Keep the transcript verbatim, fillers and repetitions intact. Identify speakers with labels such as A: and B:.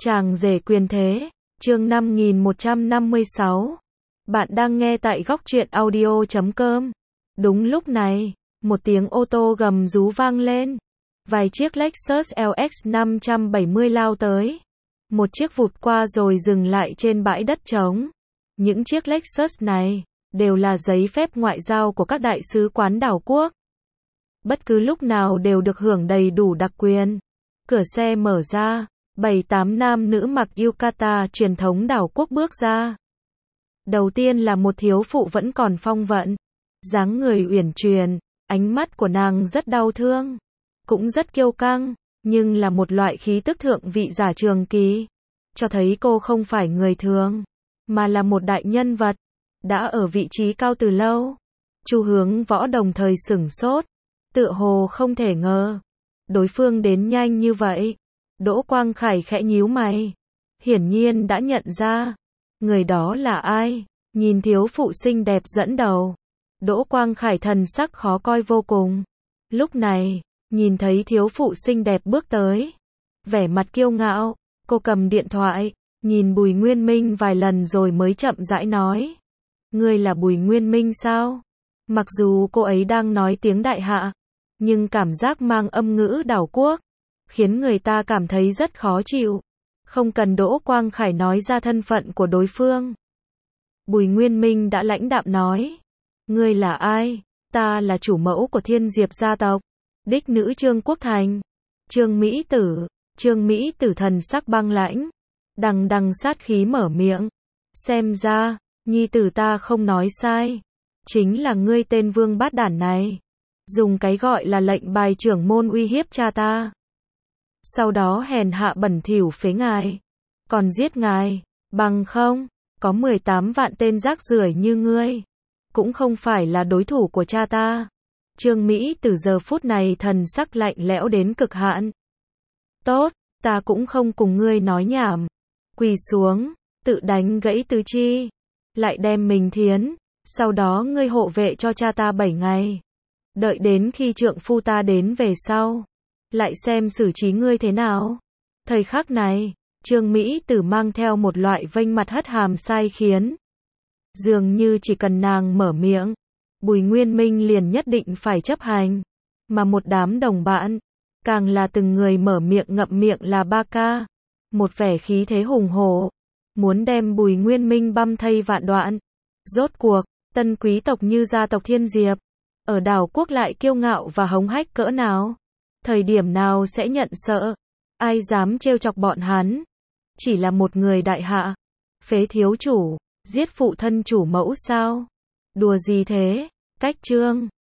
A: Chàng rể quyền thế, chương năm nghìn một trăm năm mươi sáu. Bạn đang nghe tại góc truyện audio chấm com. Đúng lúc này, một tiếng ô tô gầm rú vang lên. Vài chiếc Lexus L X năm bảy không lao tới. Một chiếc vụt qua rồi dừng lại trên bãi đất trống. Những chiếc Lexus này đều là giấy phép ngoại giao của các đại sứ quán đảo quốc. Bất cứ lúc nào đều được hưởng đầy đủ đặc quyền. Cửa xe mở ra, bảy tám nam nữ mặc yukata truyền thống đảo quốc bước ra. Đầu tiên là một thiếu phụ vẫn còn phong vận, dáng người uyển chuyển, ánh mắt của nàng rất đau thương, cũng rất kiêu căng, nhưng là một loại khí tức thượng vị giả trường kỳ, cho thấy cô không phải người thường, mà là một đại nhân vật, đã ở vị trí cao từ lâu. Chu Hướng Võ đồng thời sửng sốt, tựa hồ không thể ngờ đối phương đến nhanh như vậy. Đỗ Quang Khải khẽ nhíu mày, hiển nhiên đã nhận ra người đó là ai. Nhìn thiếu phụ xinh đẹp dẫn đầu, Đỗ Quang Khải thần sắc khó coi vô cùng. Lúc này, nhìn thấy thiếu phụ xinh đẹp bước tới, vẻ mặt kiêu ngạo, cô cầm điện thoại, nhìn Bùi Nguyên Minh vài lần rồi mới chậm rãi nói: "Ngươi là Bùi Nguyên Minh sao?" Mặc dù cô ấy đang nói tiếng đại hạ, nhưng cảm giác mang âm ngữ đảo quốc, khiến người ta cảm thấy rất khó chịu. Không cần Đỗ Quang Khải nói ra thân phận của đối phương, Bùi Nguyên Minh đã lãnh đạm nói: "Ngươi là ai?" "Ta là chủ mẫu của Thiên Diệp gia tộc, đích nữ Trương Quốc Thành." Trương Mỹ Tử, Trương Mỹ Tử thần sắc băng lãnh, đằng đằng sát khí mở miệng: "Xem ra, nhi tử ta không nói sai, chính là ngươi tên vương bát đản này, dùng cái gọi là lệnh bài trưởng môn uy hiếp cha ta. Sau đó hèn hạ bẩn thỉu phế ngài, còn giết ngài, bằng không, có mười tám vạn tên rác rưởi như ngươi, cũng không phải là đối thủ của cha ta." Trương Mỹ từ giờ phút này thần sắc lạnh lẽo đến cực hạn. "Tốt, ta cũng không cùng ngươi nói nhảm, quỳ xuống, tự đánh gãy tứ chi, lại đem mình thiến, sau đó ngươi hộ vệ cho cha ta bảy ngày. Đợi đến khi trượng phu ta đến về sau, lại xem xử trí ngươi thế nào." Thời khắc này, Trương Mỹ Tử mang theo một loại vênh mặt hất hàm sai khiến. Dường như chỉ cần nàng mở miệng, Bùi Nguyên Minh liền nhất định phải chấp hành. Mà một đám đồng bạn, càng là từng người mở miệng ngậm miệng là ba ca. Một vẻ khí thế hùng hổ, muốn đem Bùi Nguyên Minh băm thây vạn đoạn. Rốt cuộc, tân quý tộc như gia tộc Thiên Diệp, ở đảo quốc lại kiêu ngạo và hống hách cỡ nào? Thời điểm nào sẽ nhận sợ? Ai dám trêu chọc bọn hắn? Chỉ là một người đại hạ, phế thiếu chủ, giết phụ thân chủ mẫu sao? Đùa gì thế? Cách chương